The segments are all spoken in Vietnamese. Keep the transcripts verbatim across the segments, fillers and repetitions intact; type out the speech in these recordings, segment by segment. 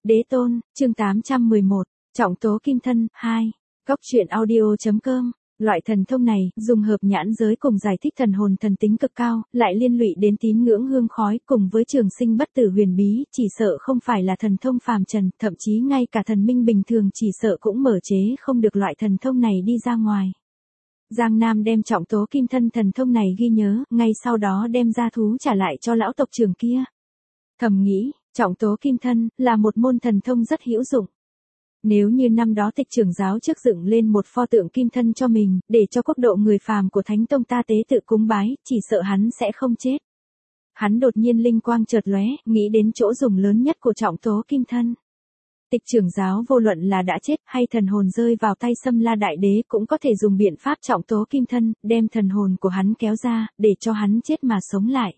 Đế tôn, chương tám trăm mười một, Trọng tố kim thân, hai. Góc truyện audio.com. Loại thần thông này, dùng hợp nhãn giới cùng giải thích thần hồn thần tính cực cao, lại liên lụy đến tín ngưỡng hương khói cùng với trường sinh bất tử huyền bí, chỉ sợ không phải là thần thông phàm trần, thậm chí ngay cả thần minh bình thường chỉ sợ cũng mở chế không được loại thần thông này đi ra ngoài. Giang Nam đem trọng tố kim thân thần thông này ghi nhớ, ngay sau đó đem gia thú trả lại cho lão tộc trưởng kia. Thầm nghĩ, trọng tố kim thân, là một môn thần thông rất hữu dụng. Nếu như năm đó Tịch trưởng giáo trước dựng lên một pho tượng kim thân cho mình, để cho quốc độ người phàm của Thánh Tông ta tế tự cúng bái, chỉ sợ hắn sẽ không chết. Hắn đột nhiên linh quang chợt lóe, nghĩ đến chỗ dùng lớn nhất của trọng tố kim thân. Tịch trưởng giáo vô luận là đã chết hay thần hồn rơi vào tay Xâm La Đại Đế cũng có thể dùng biện pháp trọng tố kim thân, đem thần hồn của hắn kéo ra, để cho hắn chết mà sống lại.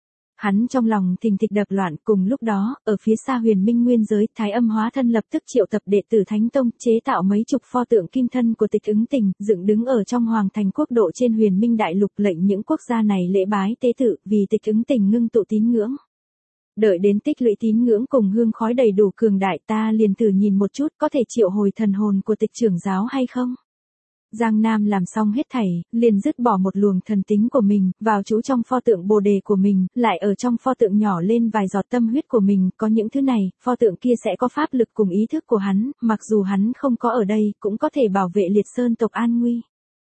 Hắn trong lòng thình thịch đập loạn, cùng lúc đó, ở phía xa huyền minh nguyên giới, Thái Âm hóa thân lập tức triệu tập đệ tử Thánh Tông, chế tạo mấy chục pho tượng kim thân của Tịch Ứng Tình, dựng đứng ở trong hoàng thành quốc độ trên huyền minh đại lục, lệnh những quốc gia này lễ bái tế tự, vì Tịch Ứng Tình ngưng tụ tín ngưỡng. Đợi đến tích lũy tín ngưỡng cùng hương khói đầy đủ cường đại, ta liền thử nhìn một chút có thể triệu hồi thần hồn của Tịch trưởng giáo hay không. Giang Nam làm xong hết thảy, liền dứt bỏ một luồng thần tính của mình, vào trú trong pho tượng bồ đề của mình, lại ở trong pho tượng nhỏ lên vài giọt tâm huyết của mình, có những thứ này, pho tượng kia sẽ có pháp lực cùng ý thức của hắn, mặc dù hắn không có ở đây, cũng có thể bảo vệ Liệt Sơn tộc an nguy.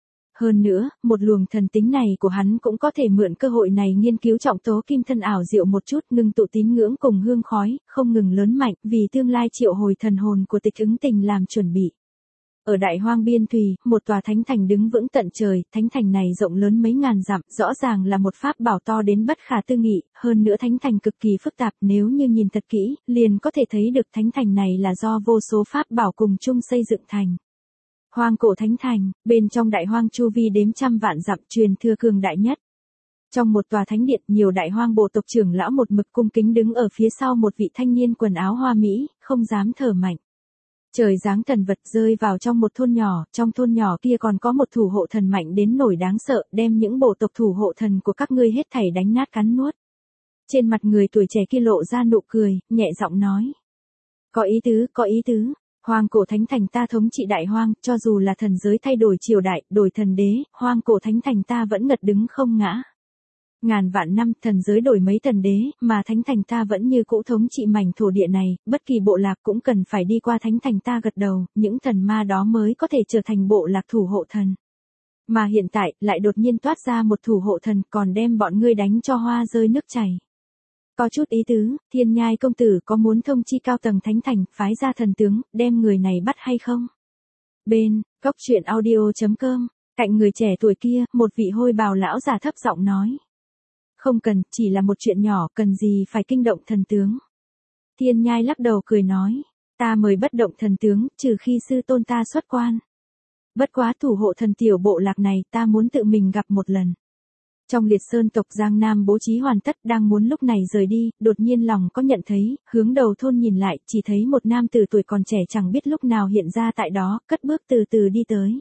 Hơn nữa, một luồng thần tính này của hắn cũng có thể mượn cơ hội này nghiên cứu trọng tố kim thân ảo diệu một chút, ngưng tụ tín ngưỡng cùng hương khói, không ngừng lớn mạnh, vì tương lai triệu hồi thần hồn của Tịch Ứng Tình làm chuẩn bị. Ở đại hoang biên thùy, một tòa thánh thành đứng vững tận trời, thánh thành này rộng lớn mấy ngàn dặm, rõ ràng là một pháp bảo to đến bất khả tư nghị, hơn nữa thánh thành cực kỳ phức tạp, nếu như nhìn thật kỹ, liền có thể thấy được thánh thành này là do vô số pháp bảo cùng chung xây dựng thành. Hoang cổ thánh thành, bên trong đại hoang chu vi đếm trăm vạn dặm, truyền thừa cường đại nhất. Trong một tòa thánh điện, nhiều đại hoang bộ tộc trưởng lão một mực cung kính đứng ở phía sau một vị thanh niên quần áo hoa mỹ, không dám thở mạnh. Trời giáng thần vật rơi vào trong một thôn nhỏ, trong thôn nhỏ kia còn có một thủ hộ thần mạnh đến nổi đáng sợ, đem những bộ tộc thủ hộ thần của các ngươi hết thảy đánh nát cắn nuốt. Trên mặt người tuổi trẻ kia lộ ra nụ cười, nhẹ giọng nói. Có ý tứ, có ý tứ, hoang cổ thánh thành ta thống trị đại hoang, cho dù là thần giới thay đổi triều đại, đổi thần đế, hoang cổ thánh thành ta vẫn ngật đứng không ngã. Ngàn vạn năm thần giới đổi mấy thần đế, mà thánh thành ta vẫn như cũ thống trị mảnh thổ địa này, bất kỳ bộ lạc cũng cần phải đi qua thánh thành ta gật đầu, những thần ma đó mới có thể trở thành bộ lạc thủ hộ thần. Mà hiện tại, lại đột nhiên toát ra một thủ hộ thần, còn đem bọn ngươi đánh cho hoa rơi nước chảy. Có chút ý tứ, Thiên Nhai công tử có muốn thông chi cao tầng thánh thành, phái ra thần tướng, đem người này bắt hay không? Bên, góc truyện audio.com, cạnh người trẻ tuổi kia, một vị hôi bào lão già thấp giọng nói. Không cần, chỉ là một chuyện nhỏ, cần gì phải kinh động thần tướng. Thiên Nhai lắc đầu cười nói, ta mời bất động thần tướng, trừ khi sư tôn ta xuất quan. Bất quá thủ hộ thần tiểu bộ lạc này, ta muốn tự mình gặp một lần. Trong Liệt Sơn tộc Giang Nam bố trí hoàn tất, đang muốn lúc này rời đi, đột nhiên lòng có nhận thấy, hướng đầu thôn nhìn lại, chỉ thấy một nam tử tuổi còn trẻ chẳng biết lúc nào hiện ra tại đó, cất bước từ từ đi tới.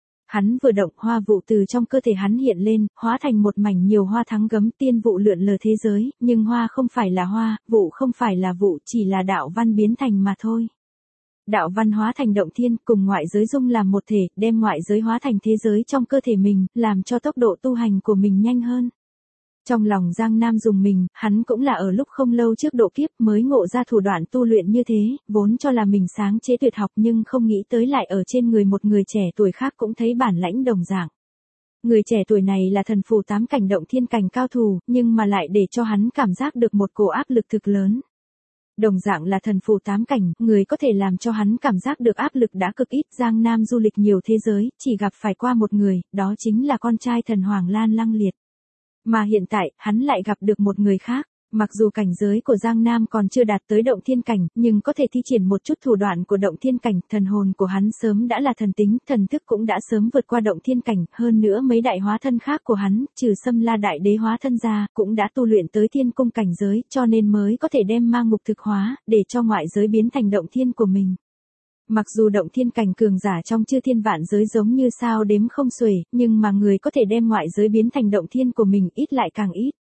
Hắn vừa động, hoa vụ từ trong cơ thể hắn hiện lên, hóa thành một mảnh nhiều hoa thắng gấm, tiên vụ lượn lờ thế giới, nhưng hoa không phải là hoa, vụ không phải là vụ, chỉ là đạo văn biến thành mà thôi. Đạo văn hóa thành động thiên, cùng ngoại giới dung làm một thể, đem ngoại giới hóa thành thế giới trong cơ thể mình, làm cho tốc độ tu hành của mình nhanh hơn. Trong lòng Giang Nam dùng mình, hắn cũng là ở lúc không lâu trước độ kiếp mới ngộ ra thủ đoạn tu luyện như thế, vốn cho là mình sáng chế tuyệt học nhưng không nghĩ tới lại ở trên người một người trẻ tuổi khác cũng thấy bản lãnh đồng dạng. Người trẻ tuổi này là thần phù tám cảnh động thiên cảnh cao thủ, nhưng mà lại để cho hắn cảm giác được một cổ áp lực thực lớn. Đồng dạng là thần phù tám cảnh, người có thể làm cho hắn cảm giác được áp lực đã cực ít. Giang Nam du lịch nhiều thế giới, chỉ gặp phải qua một người, đó chính là con trai thần Hoàng Lan Lăng Liệt. Mà hiện tại, hắn lại gặp được một người khác. Mặc dù cảnh giới của Giang Nam còn chưa đạt tới động thiên cảnh, nhưng có thể thi triển một chút thủ đoạn của động thiên cảnh, thần hồn của hắn sớm đã là thần tính, thần thức cũng đã sớm vượt qua động thiên cảnh, hơn nữa mấy đại hóa thân khác của hắn, trừ Xâm La Đại Đế hóa thân ra, cũng đã tu luyện tới thiên cung cảnh giới, cho nên mới có thể đem ma ngục thực hóa, để cho ngoại giới biến thành động thiên của mình. Mặc dù động thiên cảnh cường giả trong chư thiên vạn giới giống như sao đếm không xuể, nhưng mà người có thể đem ngoại giới biến thành động thiên của mình ít lại càng ít.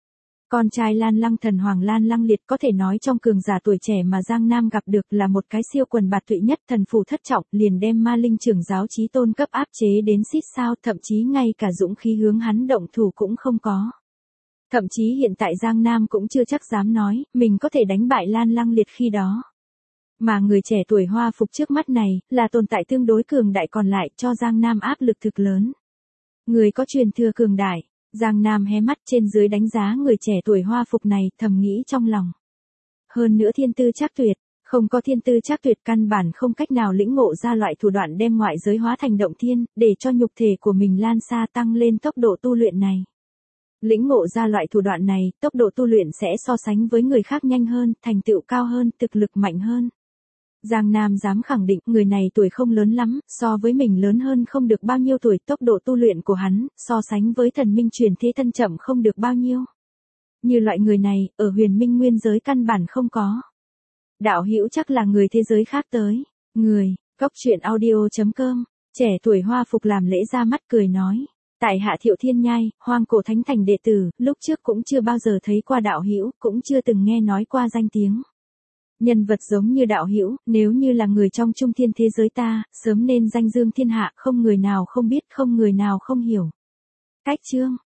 Con trai Lan Lăng thần hoàng Lan Lăng Liệt có thể nói trong cường giả tuổi trẻ mà Giang Nam gặp được là một cái siêu quần bạt tụy nhất, thần phù thất trọng, liền đem ma linh trưởng giáo chí tôn cấp áp chế đến xít sao, thậm chí ngay cả dũng khí hướng hắn động thủ cũng không có. Thậm chí hiện tại Giang Nam cũng chưa chắc dám nói, mình có thể đánh bại Lan Lăng Liệt khi đó. Mà người trẻ tuổi hoa phục trước mắt này, là tồn tại tương đối cường đại còn lại cho Giang Nam áp lực thực lớn. Người có truyền thừa cường đại, Giang Nam hé mắt trên dưới đánh giá người trẻ tuổi hoa phục này, thầm nghĩ trong lòng. Hơn nữa thiên tư chắc tuyệt, không có thiên tư chắc tuyệt căn bản không cách nào lĩnh ngộ ra loại thủ đoạn đem ngoại giới hóa thành động thiên, để cho nhục thể của mình lan xa tăng lên tốc độ tu luyện này. Lĩnh ngộ ra loại thủ đoạn này, tốc độ tu luyện sẽ so sánh với người khác nhanh hơn, thành tựu cao hơn, thực lực mạnh hơn. Giang Nam dám khẳng định người này tuổi không lớn lắm, so với mình lớn hơn không được bao nhiêu tuổi, tốc độ tu luyện của hắn, so sánh với thần minh truyền thế thân chậm không được bao nhiêu. Như loại người này, ở huyền minh nguyên giới căn bản không có. Đạo hữu chắc là người thế giới khác tới. Người, góc truyện audio chấm com, trẻ tuổi hoa phục làm lễ ra mắt cười nói. Tại hạ Thiệu Thiên Nhai, hoang cổ thánh thành đệ tử, lúc trước cũng chưa bao giờ thấy qua đạo hữu, cũng chưa từng nghe nói qua danh tiếng. Nhân vật giống như đạo hữu, nếu như là người trong trung thiên thế giới ta, sớm nên danh dương thiên hạ, không người nào không biết, không người nào không hiểu. Cách chương